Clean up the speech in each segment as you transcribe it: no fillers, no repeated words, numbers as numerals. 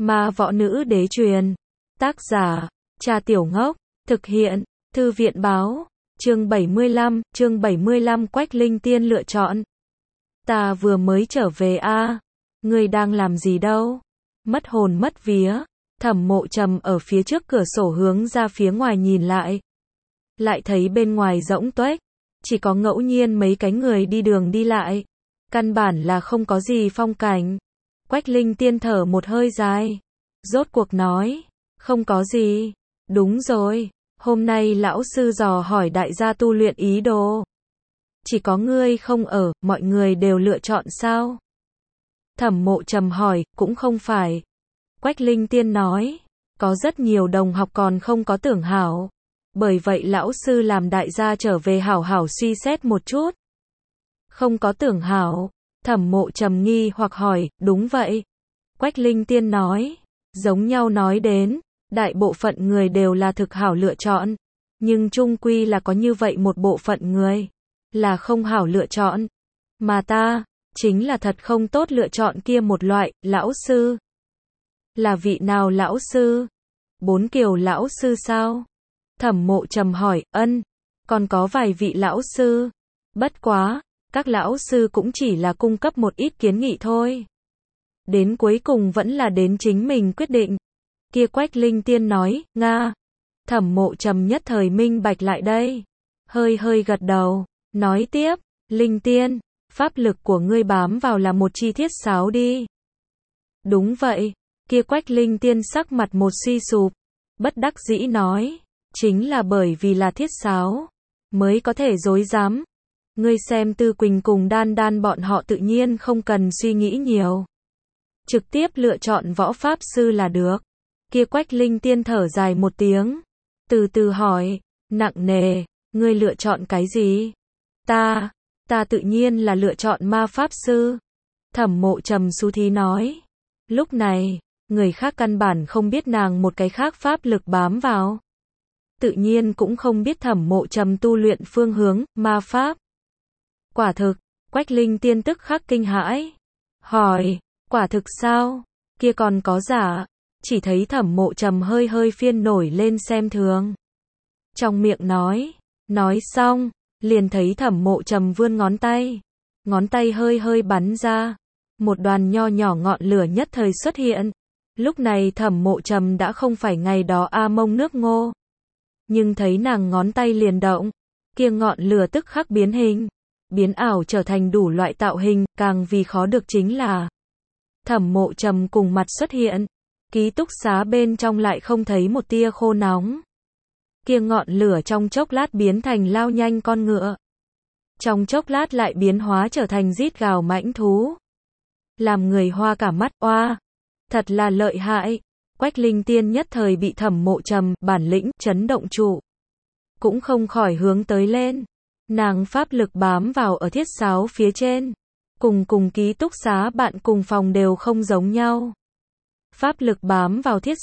Ma võ nữ đế truyền. Tác giả, Trà Tiểu Ngốc. Thực hiện, Thư viện báo. Chương 75 Quách Linh Tiên lựa chọn. Ta vừa mới trở về a. Ngươi đang làm gì đâu? Mất hồn mất vía. Thẩm Mộ Trầm ở phía trước cửa sổ hướng ra phía ngoài nhìn lại. Lại thấy bên ngoài rỗng tuếch, chỉ có ngẫu nhiên mấy cái người đi đường đi lại. Căn bản là không có gì phong cảnh. Quách Linh Tiên thở một hơi dài. Rốt cuộc nói, không có gì. Đúng rồi, hôm nay lão sư dò hỏi đại gia tu luyện ý đồ. Chỉ có ngươi không ở, mọi người đều lựa chọn sao? Thẩm Mộ Trầm hỏi, cũng không phải. Quách Linh Tiên nói, có rất nhiều đồng học còn không có tưởng hảo. Bởi vậy lão sư làm đại gia trở về hảo hảo suy xét một chút. Không có tưởng hảo. Thẩm Mộ Trầm nghi hoặc hỏi, đúng vậy. Quách Linh Tiên nói, giống nhau nói đến, đại bộ phận người đều là thực hảo lựa chọn. Nhưng chung quy là có như vậy một bộ phận người, là không hảo lựa chọn. Mà ta, chính là thật không tốt lựa chọn kia một loại, lão sư. Là vị nào lão sư? Bốn Kiều lão sư sao? Thẩm Mộ Trầm hỏi, còn có vài vị lão sư. Bất quá, các lão sư cũng chỉ là cung cấp một ít kiến nghị thôi. Đến cuối cùng vẫn là đến chính mình quyết định. Kia Quách Linh Tiên nói, Nga. Thẩm Mộ Trầm nhất thời minh bạch lại đây. Hơi gật đầu, nói tiếp, Linh Tiên, pháp lực của ngươi bám vào là một chi thiết sáo đi. Đúng vậy, kia Quách Linh Tiên sắc mặt một suy sụp, bất đắc dĩ nói, chính là bởi vì là thiết sáo, mới có thể dối dám. Ngươi xem Tư Quỳnh cùng Đan Đan bọn họ tự nhiên không cần suy nghĩ nhiều. Trực tiếp lựa chọn võ pháp sư là được. Kia Quách Linh Tiên thở dài một tiếng. Từ từ hỏi, nặng nề, ngươi lựa chọn cái gì? Ta tự nhiên là lựa chọn ma pháp sư. Thẩm Mộ Trầm xú thí nói. Lúc này, người khác căn bản không biết nàng một cái khác pháp lực bám vào. Tự nhiên cũng không biết Thẩm Mộ Trầm tu luyện phương hướng, ma pháp. Quả thực, Quách Linh Tiên tức khắc kinh hãi. Hỏi, quả thực sao? Kia còn có giả? Chỉ thấy Thẩm Mộ Trầm hơi phiên nổi lên xem thường. Trong miệng nói xong, liền thấy Thẩm Mộ Trầm vươn ngón tay hơi bắn ra. Một đoàn nho nhỏ ngọn lửa nhất thời xuất hiện. Lúc này Thẩm Mộ Trầm đã không phải ngày đó A Mông nước ngô. Nhưng thấy nàng ngón tay liền động, kia ngọn lửa tức khắc biến hình, biến ảo trở thành đủ loại tạo hình, càng vì khó được chính là Thẩm Mộ Trầm cùng mặt xuất hiện, ký túc xá bên trong lại không thấy một tia khô nóng. Kia ngọn lửa trong chốc lát biến thành lao nhanh con ngựa, trong chốc lát lại biến hóa trở thành rít gào mãnh thú. Làm người hoa cả mắt, oa, thật là lợi hại. Quách Linh Tiên nhất thời bị Thẩm Mộ Trầm bản lĩnh chấn động trụ, cũng không khỏi hướng tới lên. Nàng pháp lực bám vào ở thiết sáo phía trên, cùng ký túc xá bạn cùng phòng đều không giống nhau. Pháp lực bám vào thiết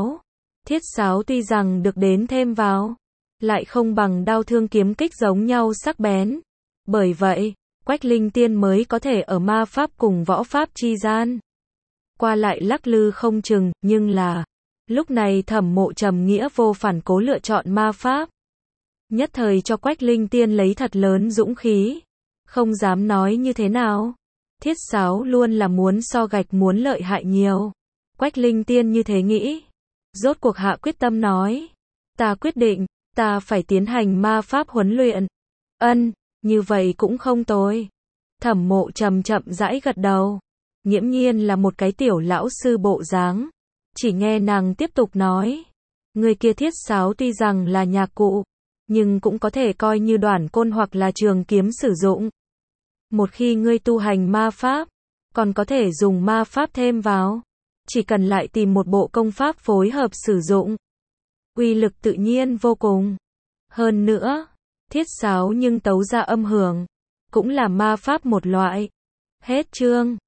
sáo tuy rằng được đến thêm vào, lại không bằng đao thương kiếm kích giống nhau sắc bén. Bởi vậy, Quách Linh Tiên mới có thể ở ma pháp cùng võ pháp chi gian qua lại lắc lư không chừng, nhưng là lúc này Thẩm Mộ Trầm nghĩa vô phản cố lựa chọn ma pháp. Nhất thời cho Quách Linh Tiên lấy thật lớn dũng khí, không dám nói như thế nào. Thiết sáo luôn là muốn so gạch muốn lợi hại nhiều. Quách Linh Tiên như thế nghĩ, rốt cuộc hạ quyết tâm nói, ta quyết định, ta phải tiến hành ma pháp huấn luyện. Như vậy cũng không tồi. Thẩm Mộ Trầm chậm rãi gật đầu, nghiễm nhiên là một cái tiểu lão sư bộ dáng. Chỉ nghe nàng tiếp tục nói, người kia thiết sáo tuy rằng là nhạc cụ, nhưng cũng có thể coi như đoản côn hoặc là trường kiếm sử dụng. Một khi ngươi tu hành ma pháp, còn có thể dùng ma pháp thêm vào, chỉ cần lại tìm một bộ công pháp phối hợp sử dụng, uy lực tự nhiên vô cùng. Hơn nữa, thiết sáo nhưng tấu ra âm hưởng, cũng là ma pháp một loại. Hết chương.